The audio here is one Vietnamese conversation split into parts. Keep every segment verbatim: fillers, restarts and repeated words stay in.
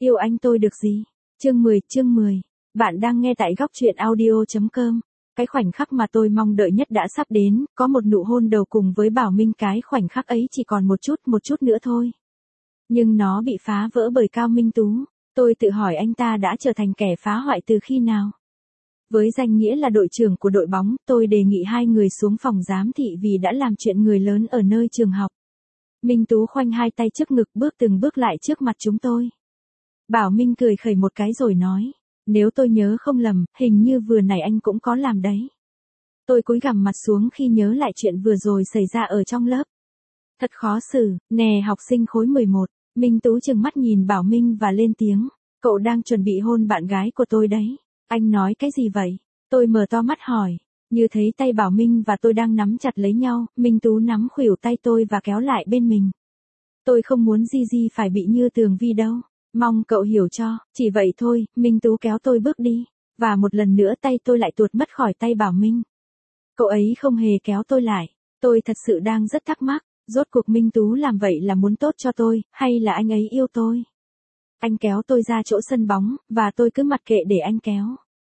Yêu anh tôi được gì? Chương mười, chương mười. Bạn đang nghe tại góc truyện audio chấm com. Cái khoảnh khắc mà tôi mong đợi nhất đã sắp đến, có một nụ hôn đầu cùng với Bảo Minh, cái khoảnh khắc ấy chỉ còn một chút, một chút nữa thôi. Nhưng nó bị phá vỡ bởi Cao Minh Tú. Tôi tự hỏi anh ta đã trở thành kẻ phá hoại từ khi nào? Với danh nghĩa là đội trưởng của đội bóng, tôi đề nghị hai người xuống phòng giám thị vì đã làm chuyện người lớn ở nơi trường học. Minh Tú khoanh hai tay trước ngực bước từng bước lại trước mặt chúng tôi. Bảo Minh cười khẩy một cái rồi nói, nếu tôi nhớ không lầm, hình như vừa nãy anh cũng có làm đấy. Tôi cúi gằm mặt xuống khi nhớ lại chuyện vừa rồi xảy ra ở trong lớp. Thật khó xử, nè học sinh khối mười một, Minh Tú trừng mắt nhìn Bảo Minh và lên tiếng, cậu đang chuẩn bị hôn bạn gái của tôi đấy. Anh nói cái gì vậy? Tôi mở to mắt hỏi, như thấy tay Bảo Minh và tôi đang nắm chặt lấy nhau, Minh Tú nắm khuỷu tay tôi và kéo lại bên mình. Tôi không muốn Di Di phải bị như Tường Vi đâu. Mong cậu hiểu cho, chỉ vậy thôi, Minh Tú kéo tôi bước đi, và một lần nữa tay tôi lại tuột mất khỏi tay Bảo Minh. Cậu ấy không hề kéo tôi lại, tôi thật sự đang rất thắc mắc, rốt cuộc Minh Tú làm vậy là muốn tốt cho tôi, hay là anh ấy yêu tôi? Anh kéo tôi ra chỗ sân bóng, và tôi cứ mặc kệ để anh kéo.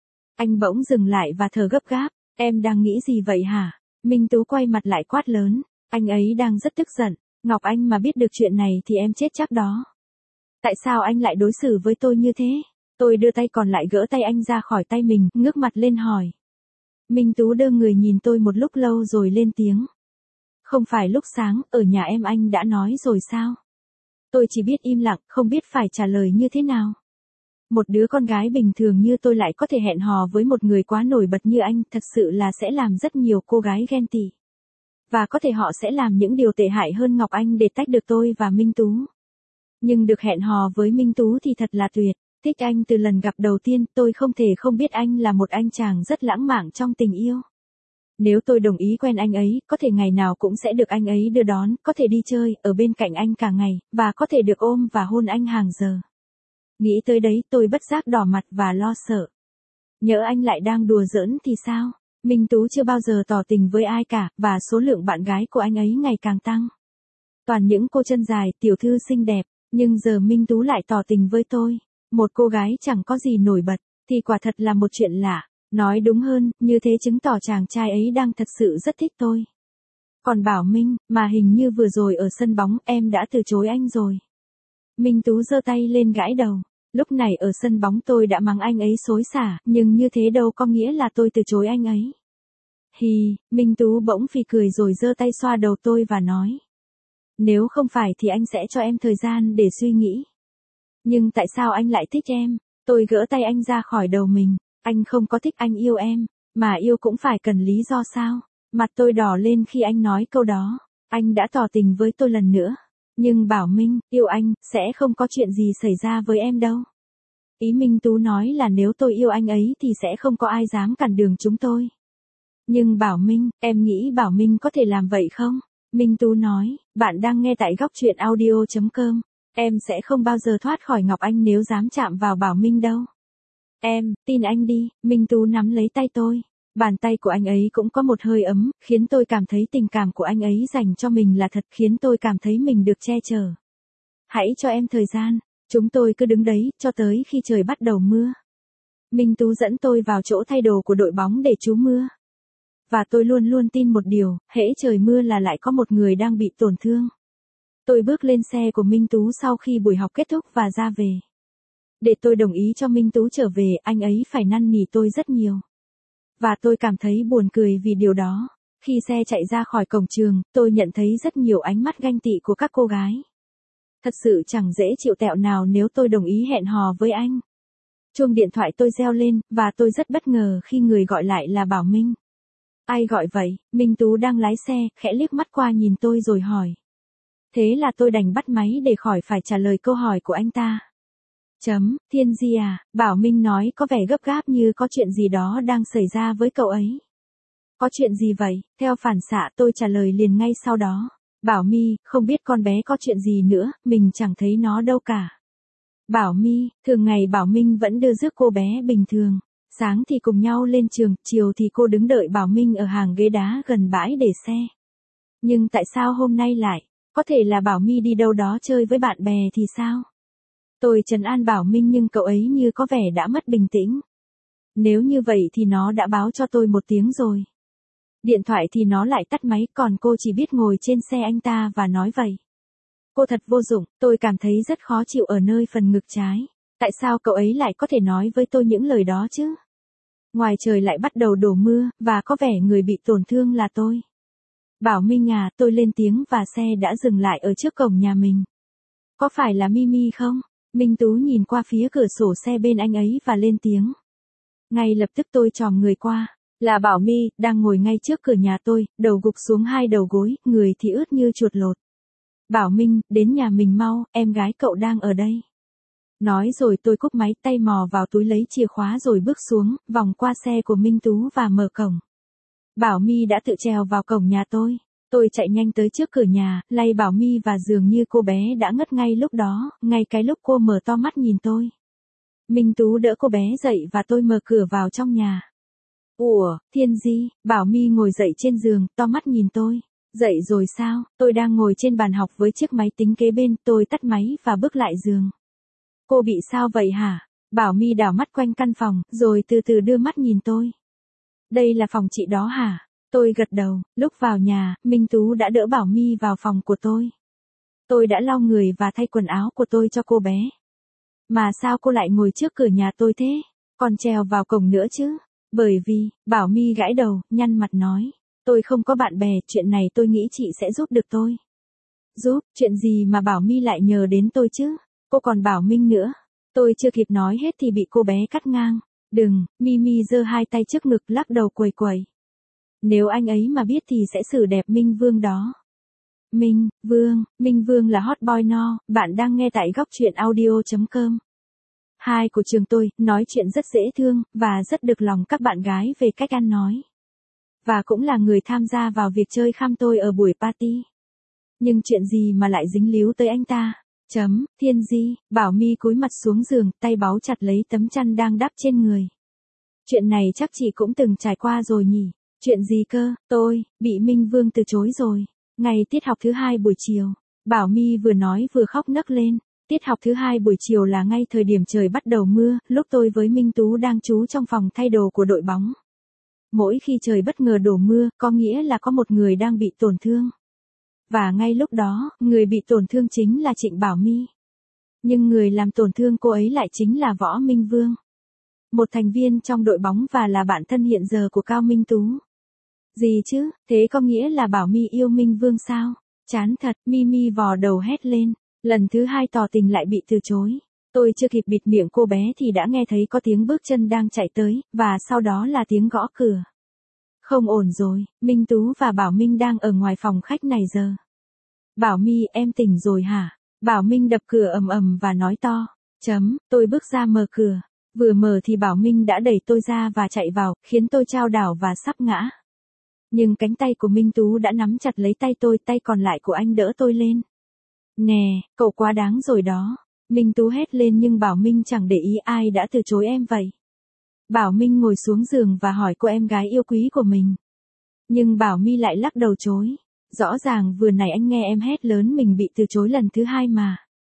Anh bỗng dừng lại và thở gấp gáp, em đang nghĩ gì vậy hả? Minh Tú quay mặt lại quát lớn, anh ấy đang rất tức giận, Ngọc Anh mà biết được chuyện này thì em chết chắc đó. Tại sao anh lại đối xử với tôi như thế? Tôi đưa tay còn lại gỡ tay anh ra khỏi tay mình, ngước mặt lên hỏi. Minh Tú đơ người nhìn tôi một lúc lâu rồi lên tiếng. Không phải lúc sáng, ở nhà em anh đã nói rồi sao? Tôi chỉ biết im lặng, không biết phải trả lời như thế nào. Một đứa con gái bình thường như tôi lại có thể hẹn hò với một người quá nổi bật như anh, thật sự là sẽ làm rất nhiều cô gái ghen tị. Và có thể họ sẽ làm những điều tệ hại hơn Ngọc Anh để tách được tôi và Minh Tú. Nhưng được hẹn hò với Minh Tú thì thật là tuyệt, thích anh từ lần gặp đầu tiên, tôi không thể không biết anh là một anh chàng rất lãng mạn trong tình yêu. Nếu tôi đồng ý quen anh ấy, có thể ngày nào cũng sẽ được anh ấy đưa đón, có thể đi chơi, ở bên cạnh anh cả ngày, và có thể được ôm và hôn anh hàng giờ. Nghĩ tới đấy tôi bất giác đỏ mặt và lo sợ. Nhỡ anh lại đang đùa giỡn thì sao? Minh Tú chưa bao giờ tỏ tình với ai cả, và số lượng bạn gái của anh ấy ngày càng tăng. Toàn những cô chân dài, tiểu thư xinh đẹp. Nhưng giờ Minh Tú lại tỏ tình với tôi, một cô gái chẳng có gì nổi bật, thì quả thật là một chuyện lạ, nói đúng hơn, như thế chứng tỏ chàng trai ấy đang thật sự rất thích tôi. Còn Bảo Minh, mà hình như vừa rồi ở sân bóng em đã từ chối anh rồi. Minh Tú giơ tay lên gãi đầu, lúc này ở sân bóng tôi đã mắng anh ấy xối xả, nhưng như thế đâu có nghĩa là tôi từ chối anh ấy. Hì, Minh Tú bỗng phì cười rồi giơ tay xoa đầu tôi và nói. Nếu không phải thì anh sẽ cho em thời gian để suy nghĩ. Nhưng tại sao anh lại thích em? Tôi gỡ tay anh ra khỏi đầu mình. Anh không có thích, anh yêu em. Mà yêu cũng phải cần lý do sao? Mặt tôi đỏ lên khi anh nói câu đó. Anh đã tỏ tình với tôi lần nữa. Nhưng Bảo Minh, yêu anh, sẽ không có chuyện gì xảy ra với em đâu. Ý Minh Tú nói là nếu tôi yêu anh ấy thì sẽ không có ai dám cản đường chúng tôi. Nhưng Bảo Minh, em nghĩ Bảo Minh có thể làm vậy không? Minh Tú nói, bạn đang nghe tại góc truyện audio chấm com. Em sẽ không bao giờ thoát khỏi Ngọc Anh nếu dám chạm vào Bảo Minh đâu. Em, tin anh đi, Minh Tú nắm lấy tay tôi. Bàn tay của anh ấy cũng có một hơi ấm, khiến tôi cảm thấy tình cảm của anh ấy dành cho mình là thật, khiến tôi cảm thấy mình được che chở. Hãy cho em thời gian, chúng tôi cứ đứng đấy, cho tới khi trời bắt đầu mưa. Minh Tú dẫn tôi vào chỗ thay đồ của đội bóng để trú mưa. Và tôi luôn luôn tin một điều, hễ trời mưa là lại có một người đang bị tổn thương. Tôi bước lên xe của Minh Tú sau khi buổi học kết thúc và ra về. Để tôi đồng ý cho Minh Tú trở về, anh ấy phải năn nỉ tôi rất nhiều. Và tôi cảm thấy buồn cười vì điều đó. Khi xe chạy ra khỏi cổng trường, tôi nhận thấy rất nhiều ánh mắt ganh tị của các cô gái. Thật sự chẳng dễ chịu tẹo nào nếu tôi đồng ý hẹn hò với anh. Chuông điện thoại tôi reo lên, và tôi rất bất ngờ khi người gọi lại là Bảo Minh. Ai gọi vậy? Minh Tú đang lái xe, khẽ liếc mắt qua nhìn tôi rồi hỏi. Thế là tôi đành bắt máy để khỏi phải trả lời câu hỏi của anh ta. Chấm, Thiên Di à, Bảo Minh nói có vẻ gấp gáp như có chuyện gì đó đang xảy ra với cậu ấy. Có chuyện gì vậy? Theo phản xạ tôi trả lời liền ngay sau đó. Bảo My, không biết con bé có chuyện gì nữa, mình chẳng thấy nó đâu cả. Bảo My, thường ngày Bảo Minh vẫn đưa rước cô bé bình thường. Sáng thì cùng nhau lên trường, chiều thì cô đứng đợi Bảo Minh ở hàng ghế đá gần bãi để xe. Nhưng tại sao hôm nay lại, có thể là Bảo My đi đâu đó chơi với bạn bè thì sao? Tôi trấn an Bảo Minh nhưng cậu ấy như có vẻ đã mất bình tĩnh. Nếu như vậy thì nó đã báo cho tôi một tiếng rồi. Điện thoại thì nó lại tắt máy, còn cô chỉ biết ngồi trên xe anh ta và nói vậy. Cô thật vô dụng, tôi cảm thấy rất khó chịu ở nơi phần ngực trái. Tại sao cậu ấy lại có thể nói với tôi những lời đó chứ? Ngoài trời lại bắt đầu đổ mưa, và có vẻ người bị tổn thương là tôi. Bảo Minh à, tôi lên tiếng và xe đã dừng lại ở trước cổng nhà mình. Có phải là Mimi không? Minh Tú nhìn qua phía cửa sổ xe bên anh ấy và lên tiếng. Ngay lập tức tôi chòm người qua. Là Bảo My, đang ngồi ngay trước cửa nhà tôi, đầu gục xuống hai đầu gối, người thì ướt như chuột lột. Bảo Minh, đến nhà mình mau, em gái cậu đang ở đây. Nói rồi tôi cúp máy, tay mò vào túi lấy chìa khóa rồi bước xuống, vòng qua xe của Minh Tú và mở cổng. Bảo My đã tự trèo vào cổng nhà tôi. Tôi chạy nhanh tới trước cửa nhà, lay Bảo My và dường như cô bé đã ngất ngay lúc đó, ngay cái lúc cô mở to mắt nhìn tôi. Minh Tú đỡ cô bé dậy và tôi mở cửa vào trong nhà. Ủa, Thiên Di, Bảo My ngồi dậy trên giường, to mắt nhìn tôi. Dậy rồi sao? Tôi đang ngồi trên bàn học với chiếc máy tính kế bên, tôi tắt máy và bước lại giường. Cô bị sao vậy hả? Bảo My đảo mắt quanh căn phòng, rồi từ từ đưa mắt nhìn tôi. Đây là phòng chị đó hả? Tôi gật đầu, lúc vào nhà, Minh Tú đã đỡ Bảo My vào phòng của tôi. Tôi đã lau người và thay quần áo của tôi cho cô bé. Mà sao cô lại ngồi trước cửa nhà tôi thế? Còn trèo vào cổng nữa chứ? Bởi vì, Bảo My gãi đầu, nhăn mặt nói. Tôi không có bạn bè, chuyện này tôi nghĩ chị sẽ giúp được tôi. Giúp, chuyện gì mà Bảo My lại nhờ đến tôi chứ? Cô còn Bảo Minh nữa. Tôi chưa kịp nói hết thì bị cô bé cắt ngang. Đừng, Mimi giơ hai tay trước ngực lắc đầu quẩy quẩy. Nếu anh ấy mà biết thì sẽ xử đẹp Minh Vương đó. Minh, Vương, Minh Vương là hot boy no, bạn đang nghe tại góc truyện audio chấm com. Hai của trường tôi, nói chuyện rất dễ thương, và rất được lòng các bạn gái về cách ăn nói. Và cũng là người tham gia vào việc chơi khăm tôi ở buổi party. Nhưng chuyện gì mà lại dính líu tới anh ta? Chấm, Thiên Di, Bảo My cúi mặt xuống giường, tay báu chặt lấy tấm chăn đang đắp trên người. Chuyện này chắc chị cũng từng trải qua rồi nhỉ? Chuyện gì cơ? Tôi, bị Minh Vương từ chối rồi. Ngày tiết học thứ hai buổi chiều, Bảo My vừa nói vừa khóc nấc lên. Tiết học thứ hai buổi chiều là ngay thời điểm trời bắt đầu mưa, lúc tôi với Minh Tú đang trú trong phòng thay đồ của đội bóng. Mỗi khi trời bất ngờ đổ mưa, có nghĩa là có một người đang bị tổn thương. Và ngay lúc đó, người bị tổn thương chính là Trịnh Bảo My. Nhưng người làm tổn thương cô ấy lại chính là Võ Minh Vương. Một thành viên trong đội bóng và là bạn thân hiện giờ của Cao Minh Tú. Gì chứ, thế có nghĩa là Bảo My yêu Minh Vương sao? Chán thật, Mimi vò đầu hét lên. Lần thứ hai tỏ tình lại bị từ chối. Tôi chưa kịp bịt miệng cô bé thì đã nghe thấy có tiếng bước chân đang chạy tới, và sau đó là tiếng gõ cửa. Không ổn rồi, Minh Tú và Bảo Minh đang ở ngoài phòng khách này giờ. Bảo My, em tỉnh rồi hả? Bảo Minh đập cửa ầm ầm và nói to. Chấm, tôi bước ra mở cửa. Vừa mở thì Bảo Minh đã đẩy tôi ra và chạy vào, khiến tôi chao đảo và sắp ngã. Nhưng cánh tay của Minh Tú đã nắm chặt lấy tay tôi, tay còn lại của anh đỡ tôi lên. Nè, cậu quá đáng rồi đó. Minh Tú hét lên nhưng Bảo Minh chẳng để ý ai đã từ chối em vậy. Bảo Minh ngồi xuống giường và hỏi cô em gái yêu quý của mình. Nhưng Bảo My lại lắc đầu chối. Rõ ràng vừa nãy anh nghe em hét lớn mình bị từ chối lần thứ hai mà.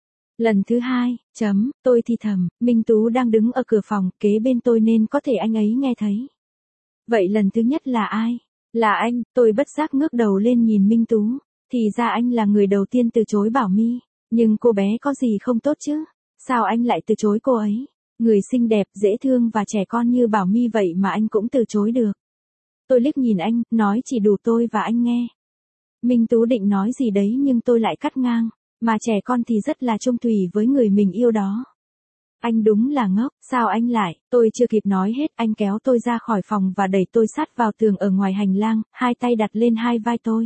Lần thứ hai, chấm, tôi thì thầm, Minh Tú đang đứng ở cửa phòng kế bên tôi nên có thể anh ấy nghe thấy. Vậy lần thứ nhất là ai? Là anh, tôi bất giác ngước đầu lên nhìn Minh Tú. Thì ra anh là người đầu tiên từ chối Bảo My. Nhưng cô bé có gì không tốt chứ? Sao anh lại từ chối cô ấy? Người xinh đẹp, dễ thương và trẻ con như Bảo My vậy mà anh cũng từ chối được. Tôi liếc nhìn anh, nói chỉ đủ tôi và anh nghe. Minh Tú định nói gì đấy nhưng tôi lại cắt ngang. Mà trẻ con thì rất là chung thủy với người mình yêu đó. Anh đúng là ngốc, sao anh lại? Tôi chưa kịp nói hết, anh kéo tôi ra khỏi phòng và đẩy tôi sát vào tường ở ngoài hành lang, hai tay đặt lên hai vai tôi.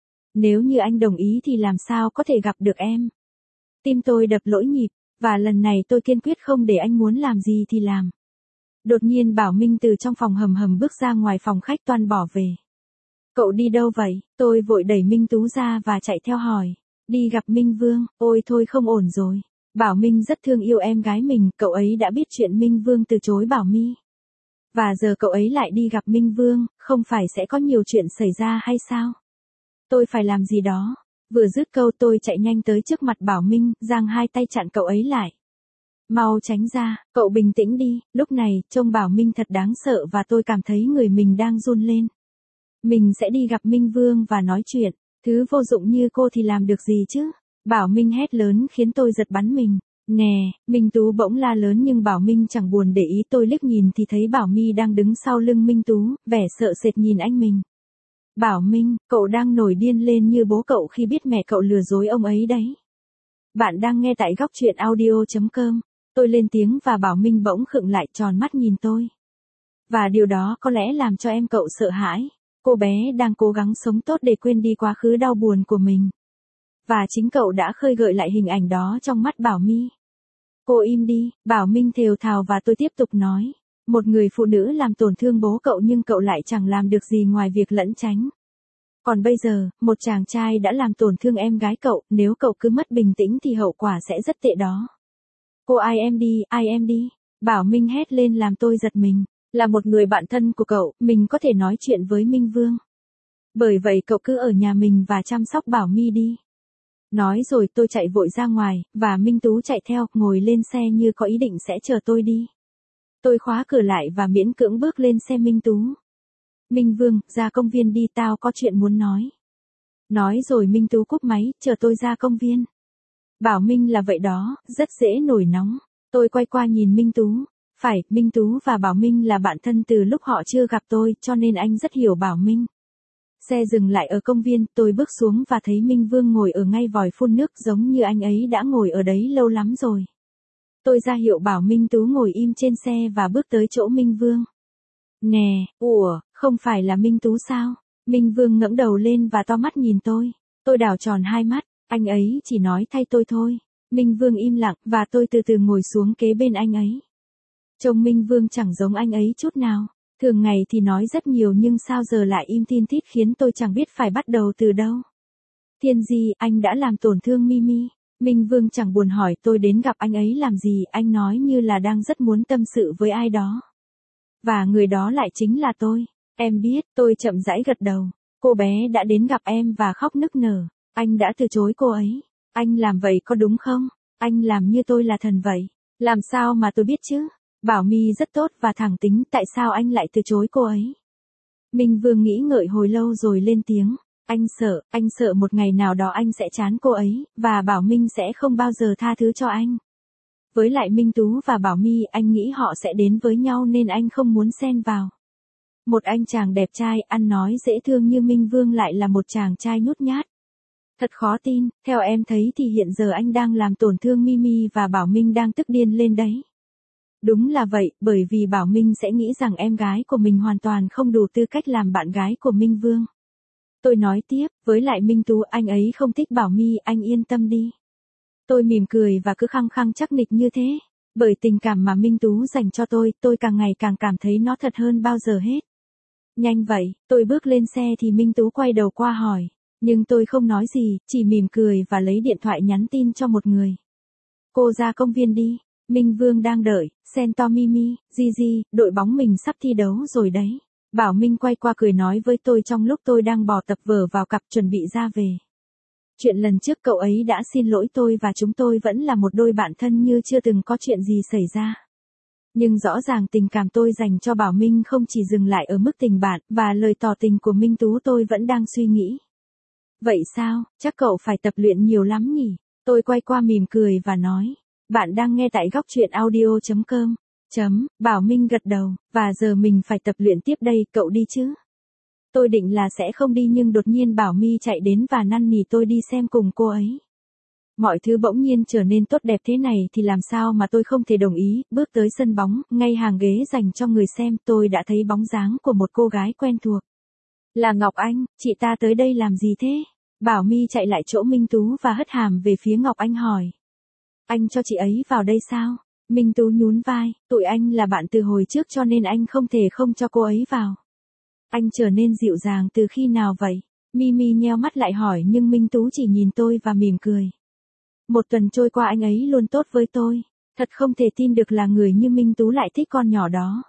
Nếu như anh đồng ý thì làm sao có thể gặp được em? Tim tôi đập lỗi nhịp, và lần này tôi kiên quyết không để anh muốn làm gì thì làm. Đột nhiên Bảo Minh từ trong phòng hầm hầm bước ra ngoài phòng khách toan bỏ về. Cậu đi đâu vậy? Tôi vội đẩy Minh Tú ra và chạy theo hỏi. Đi gặp Minh Vương, ôi thôi không ổn rồi. Bảo Minh rất thương yêu em gái mình, cậu ấy đã biết chuyện Minh Vương từ chối Bảo My. Và giờ cậu ấy lại đi gặp Minh Vương, không phải sẽ có nhiều chuyện xảy ra hay sao? Tôi phải làm gì đó. Vừa dứt câu tôi chạy nhanh tới trước mặt Bảo Minh, giang hai tay chặn cậu ấy lại. Mau tránh ra, cậu bình tĩnh đi, lúc này, trông Bảo Minh thật đáng sợ và tôi cảm thấy người mình đang run lên. Mình sẽ đi gặp Minh Vương và nói chuyện, thứ vô dụng như cô thì làm được gì chứ? Bảo Minh hét lớn khiến tôi giật bắn mình. Nè, Minh Tú bỗng la lớn nhưng Bảo Minh chẳng buồn để ý, tôi liếc nhìn thì thấy Bảo My đang đứng sau lưng Minh Tú, vẻ sợ sệt nhìn anh mình. Bảo Minh, cậu đang nổi điên lên như bố cậu khi biết mẹ cậu lừa dối ông ấy đấy. Bạn đang nghe tại góc truyện audio chấm com. Tôi lên tiếng và Bảo Minh bỗng khựng lại tròn mắt nhìn tôi. Và điều đó có lẽ làm cho em cậu sợ hãi. Cô bé đang cố gắng sống tốt để quên đi quá khứ đau buồn của mình. Và chính cậu đã khơi gợi lại hình ảnh đó trong mắt Bảo My. Cô im đi, Bảo Minh thều thào và tôi tiếp tục nói. Một người phụ nữ làm tổn thương bố cậu nhưng cậu lại chẳng làm được gì ngoài việc lẩn tránh. Còn bây giờ, một chàng trai đã làm tổn thương em gái cậu, nếu cậu cứ mất bình tĩnh thì hậu quả sẽ rất tệ đó. Cô ai em đi, ai em đi. Bảo Minh hét lên làm tôi giật mình. Là một người bạn thân của cậu, mình có thể nói chuyện với Minh Vương. Bởi vậy cậu cứ ở nhà mình và chăm sóc Bảo My đi. Nói rồi tôi chạy vội ra ngoài, và Minh Tú chạy theo, ngồi lên xe như có ý định sẽ chờ tôi đi. Tôi khóa cửa lại và miễn cưỡng bước lên xe Minh Tú. Minh Vương, ra công viên đi, tao có chuyện muốn nói. Nói rồi Minh Tú cúp máy, chờ tôi ra công viên. Bảo Minh là vậy đó, rất dễ nổi nóng. Tôi quay qua nhìn Minh Tú. Phải, Minh Tú và Bảo Minh là bạn thân từ lúc họ chưa gặp tôi, cho nên anh rất hiểu Bảo Minh. Xe dừng lại ở công viên, tôi bước xuống và thấy Minh Vương ngồi ở ngay vòi phun nước giống như anh ấy đã ngồi ở đấy lâu lắm rồi. Tôi ra hiệu bảo Minh Tú ngồi im trên xe và bước tới chỗ Minh Vương. Nè, ủa, không phải là Minh Tú sao? Minh Vương ngẩng đầu lên và to mắt nhìn tôi. Tôi đảo tròn hai mắt, anh ấy chỉ nói thay tôi thôi. Minh Vương im lặng và tôi từ từ ngồi xuống kế bên anh ấy. Trông Minh Vương chẳng giống anh ấy chút nào. Thường ngày thì nói rất nhiều nhưng sao giờ lại im tin tít khiến tôi chẳng biết phải bắt đầu từ đâu. Thiên Di, anh đã làm tổn thương Mimi. Minh Vương chẳng buồn hỏi tôi đến gặp anh ấy làm gì, anh nói như là đang rất muốn tâm sự với ai đó. Và người đó lại chính là tôi. Em biết, tôi chậm rãi gật đầu. Cô bé đã đến gặp em và khóc nức nở. Anh đã từ chối cô ấy. Anh làm vậy có đúng không? Anh làm như tôi là thần vậy. Làm sao mà tôi biết chứ? Bảo My rất tốt và thẳng tính, tại sao anh lại từ chối cô ấy? Minh Vương nghĩ ngợi hồi lâu rồi lên tiếng. Anh sợ, anh sợ một ngày nào đó anh sẽ chán cô ấy, và Bảo Minh sẽ không bao giờ tha thứ cho anh. Với lại Minh Tú và Bảo My, anh nghĩ họ sẽ đến với nhau nên anh không muốn xen vào. Một anh chàng đẹp trai, ăn nói dễ thương như Minh Vương lại là một chàng trai nhút nhát. Thật khó tin, theo em thấy thì hiện giờ anh đang làm tổn thương Mimi và Bảo Minh đang tức điên lên đấy. Đúng là vậy, bởi vì Bảo Minh sẽ nghĩ rằng em gái của mình hoàn toàn không đủ tư cách làm bạn gái của Minh Vương. Tôi nói tiếp, với lại Minh Tú anh ấy không thích Bảo My, anh yên tâm đi. Tôi mỉm cười và cứ khăng khăng chắc nịch như thế. Bởi tình cảm mà Minh Tú dành cho tôi, tôi càng ngày càng cảm thấy nó thật hơn bao giờ hết. Nhanh vậy, tôi bước lên xe thì Minh Tú quay đầu qua hỏi. Nhưng tôi không nói gì, chỉ mỉm cười và lấy điện thoại nhắn tin cho một người. Cô ra công viên đi. Minh Vương đang đợi, Sento Mimi, Gigi, đội bóng mình sắp thi đấu rồi đấy. Bảo Minh quay qua cười nói với tôi trong lúc tôi đang bỏ tập vở vào cặp chuẩn bị ra về. Chuyện lần trước cậu ấy đã xin lỗi tôi và chúng tôi vẫn là một đôi bạn thân như chưa từng có chuyện gì xảy ra. Nhưng rõ ràng tình cảm tôi dành cho Bảo Minh không chỉ dừng lại ở mức tình bạn, và lời tỏ tình của Minh Tú tôi vẫn đang suy nghĩ. Vậy sao, chắc cậu phải tập luyện nhiều lắm nhỉ? Tôi quay qua mỉm cười và nói. Bạn đang nghe tại góc truyện audio chấm com. Chấm, Bảo Minh gật đầu, và giờ mình phải tập luyện tiếp đây, cậu đi chứ? Tôi định là sẽ không đi nhưng đột nhiên Bảo My chạy đến và năn nỉ tôi đi xem cùng cô ấy. Mọi thứ bỗng nhiên trở nên tốt đẹp thế này thì làm sao mà tôi không thể đồng ý, bước tới sân bóng, ngay hàng ghế dành cho người xem tôi đã thấy bóng dáng của một cô gái quen thuộc. Là Ngọc Anh, chị ta tới đây làm gì thế? Bảo My chạy lại chỗ Minh Tú và hất hàm về phía Ngọc Anh hỏi. Anh cho chị ấy vào đây sao? Minh Tú nhún vai, tụi anh là bạn từ hồi trước cho nên anh không thể không cho cô ấy vào. Anh trở nên dịu dàng từ khi nào vậy? Mimi nheo mắt lại hỏi nhưng Minh Tú chỉ nhìn tôi và mỉm cười. Một tuần trôi qua anh ấy luôn tốt với tôi. Thật không thể tin được là người như Minh Tú lại thích con nhỏ đó.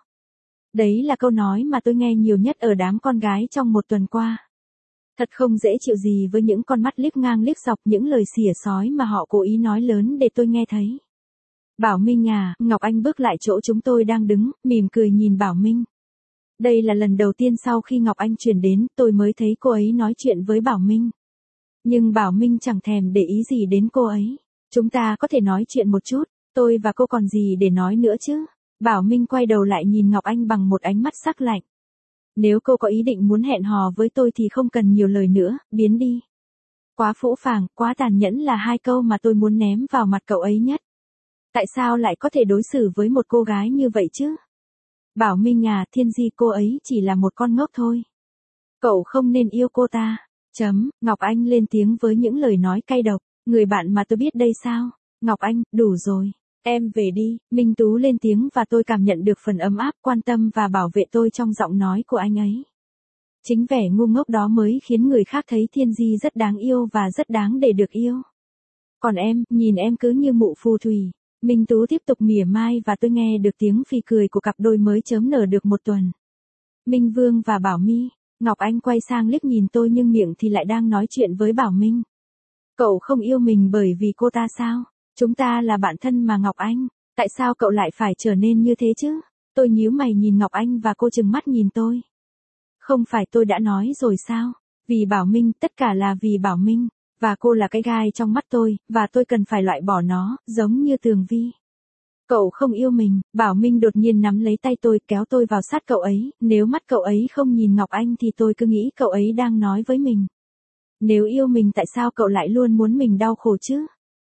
Đấy là câu nói mà tôi nghe nhiều nhất ở đám con gái trong một tuần qua. Thật không dễ chịu gì với những con mắt liếc ngang liếc dọc, những lời xỉa xói mà họ cố ý nói lớn để tôi nghe thấy. Bảo Minh à, Ngọc Anh bước lại chỗ chúng tôi đang đứng, mỉm cười nhìn Bảo Minh. Đây là lần đầu tiên sau khi Ngọc Anh chuyển đến, tôi mới thấy cô ấy nói chuyện với Bảo Minh. Nhưng Bảo Minh chẳng thèm để ý gì đến cô ấy. Chúng ta có thể nói chuyện một chút, tôi và cô còn gì để nói nữa chứ? Bảo Minh quay đầu lại nhìn Ngọc Anh bằng một ánh mắt sắc lạnh. Nếu cô có ý định muốn hẹn hò với tôi thì không cần nhiều lời nữa, biến đi. Quá phũ phàng, quá tàn nhẫn là hai câu mà tôi muốn ném vào mặt cậu ấy nhất. Tại sao lại có thể đối xử với một cô gái như vậy chứ? Bảo Minh à, Thiên Di cô ấy chỉ là một con ngốc thôi. Cậu không nên yêu cô ta. Chấm, Ngọc Anh lên tiếng với những lời nói cay độc. Người bạn mà tôi biết đây sao? Ngọc Anh, đủ rồi. Em về đi. Minh Tú lên tiếng và tôi cảm nhận được phần ấm áp, quan tâm và bảo vệ tôi trong giọng nói của anh ấy. Chính vẻ ngu ngốc đó mới khiến người khác thấy Thiên Di rất đáng yêu và rất đáng để được yêu. Còn em, nhìn em cứ như mụ phù thủy. Minh Tú tiếp tục mỉa mai và tôi nghe được tiếng phì cười của cặp đôi mới chớm nở được một tuần. Minh Vương và Bảo My. Ngọc Anh quay sang liếc nhìn tôi nhưng miệng thì lại đang nói chuyện với Bảo Minh. Cậu không yêu mình bởi vì cô ta sao? Chúng ta là bạn thân mà Ngọc Anh. Tại sao cậu lại phải trở nên như thế chứ? Tôi nhíu mày nhìn Ngọc Anh và cô trừng mắt nhìn tôi. Không phải tôi đã nói rồi sao? Vì Bảo Minh, tất cả là vì Bảo Minh. Và cô là cái gai trong mắt tôi, và tôi cần phải loại bỏ nó, giống như Tường Vi. Cậu không yêu mình. Bảo Minh đột nhiên nắm lấy tay tôi, kéo tôi vào sát cậu ấy. Nếu mắt cậu ấy không nhìn Ngọc Anh thì tôi cứ nghĩ cậu ấy đang nói với mình. Nếu yêu mình tại sao cậu lại luôn muốn mình đau khổ chứ?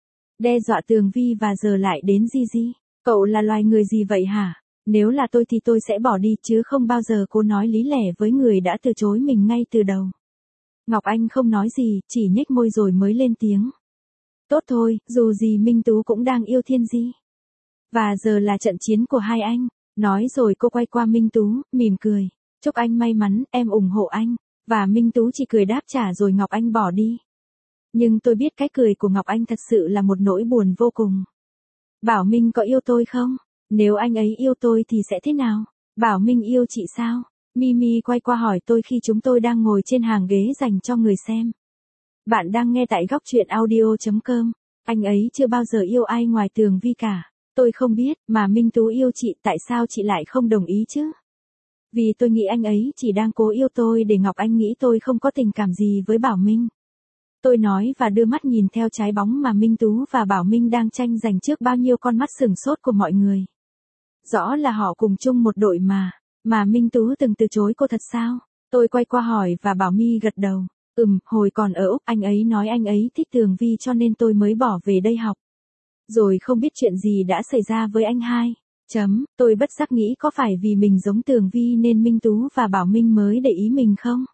Đe dọa Tường Vi và giờ lại đến Gigi. Cậu là loài người gì vậy hả? Nếu là tôi thì tôi sẽ bỏ đi chứ không bao giờ cố nói lý lẽ với người đã từ chối mình ngay từ đầu. Ngọc Anh không nói gì, chỉ nhếch môi rồi mới lên tiếng. Tốt thôi, dù gì Minh Tú cũng đang yêu Thiên Di. Và giờ là trận chiến của hai anh. Nói rồi cô quay qua Minh Tú, mỉm cười. Chúc anh may mắn, em ủng hộ anh. Và Minh Tú chỉ cười đáp trả rồi Ngọc Anh bỏ đi. Nhưng tôi biết cái cười của Ngọc Anh thật sự là một nỗi buồn vô cùng. Bảo Minh có yêu tôi không? Nếu anh ấy yêu tôi thì sẽ thế nào? Bảo Minh yêu chị sao? Mimi quay qua hỏi tôi khi chúng tôi đang ngồi trên hàng ghế dành cho người xem. Bạn đang nghe tại góc truyện audio chấm com. Anh ấy chưa bao giờ yêu ai ngoài Tường Vi cả. Tôi không biết, mà Minh Tú yêu chị, tại sao chị lại không đồng ý chứ? Vì tôi nghĩ anh ấy chỉ đang cố yêu tôi để Ngọc Anh nghĩ tôi không có tình cảm gì với Bảo Minh. Tôi nói và đưa mắt nhìn theo trái bóng mà Minh Tú và Bảo Minh đang tranh giành trước bao nhiêu con mắt sửng sốt của mọi người. Rõ là họ cùng chung một đội mà. Mà Minh Tú từng từ chối cô thật sao? Tôi quay qua hỏi và Bảo My gật đầu. Ừm, hồi còn ở Úc anh ấy nói anh ấy thích Tường Vi cho nên tôi mới bỏ về đây học. Rồi không biết chuyện gì đã xảy ra với anh hai. Chấm, tôi bất giác nghĩ có phải vì mình giống Tường Vi nên Minh Tú và Bảo Minh mới để ý mình không?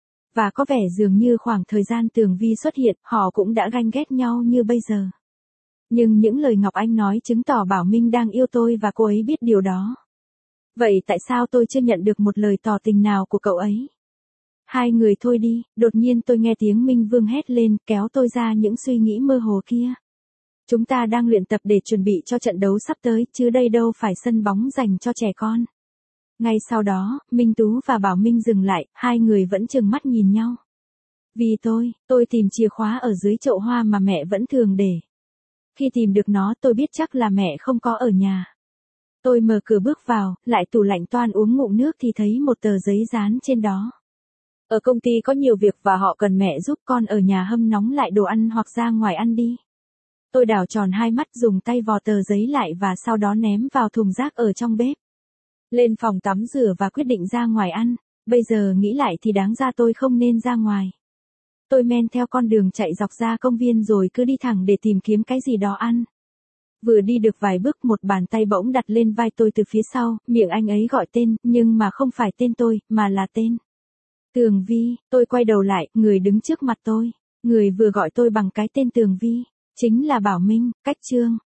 Và có vẻ dường như khoảng thời gian Tường Vi xuất hiện, họ cũng đã ganh ghét nhau như bây giờ. Nhưng những lời Ngọc Anh nói chứng tỏ Bảo Minh đang yêu tôi và cô ấy biết điều đó. Vậy tại sao tôi chưa nhận được một lời tỏ tình nào của cậu ấy? Hai người thôi đi, đột nhiên tôi nghe tiếng Minh Vương hét lên, kéo tôi ra những suy nghĩ mơ hồ kia. Chúng ta đang luyện tập để chuẩn bị cho trận đấu sắp tới, chứ đây đâu phải sân bóng dành cho trẻ con. Ngay sau đó, Minh Tú và Bảo Minh dừng lại, hai người vẫn trừng mắt nhìn nhau. Vì tôi, tôi tìm chìa khóa ở dưới chậu hoa mà mẹ vẫn thường để. Khi tìm được nó tôi biết chắc là mẹ không có ở nhà. Tôi mở cửa bước vào, lại tủ lạnh toan uống ngụm nước thì thấy một tờ giấy dán trên đó. Ở công ty có nhiều việc và họ cần mẹ giúp, con ở nhà hâm nóng lại đồ ăn hoặc ra ngoài ăn đi. Tôi đảo tròn hai mắt dùng tay vò tờ giấy lại và sau đó ném vào thùng rác ở trong bếp. Lên phòng tắm rửa và quyết định ra ngoài ăn. Bây giờ nghĩ lại thì đáng ra tôi không nên ra ngoài. Tôi men theo con đường chạy dọc ra công viên rồi cứ đi thẳng để tìm kiếm cái gì đó ăn. Vừa đi được vài bước một bàn tay bỗng đặt lên vai tôi từ phía sau, miệng anh ấy gọi tên, nhưng mà không phải tên tôi, mà là tên Tường Vi. Tôi quay đầu lại, người đứng trước mặt tôi. Người vừa gọi tôi bằng cái tên Tường Vi chính là Bảo Minh. Cách chương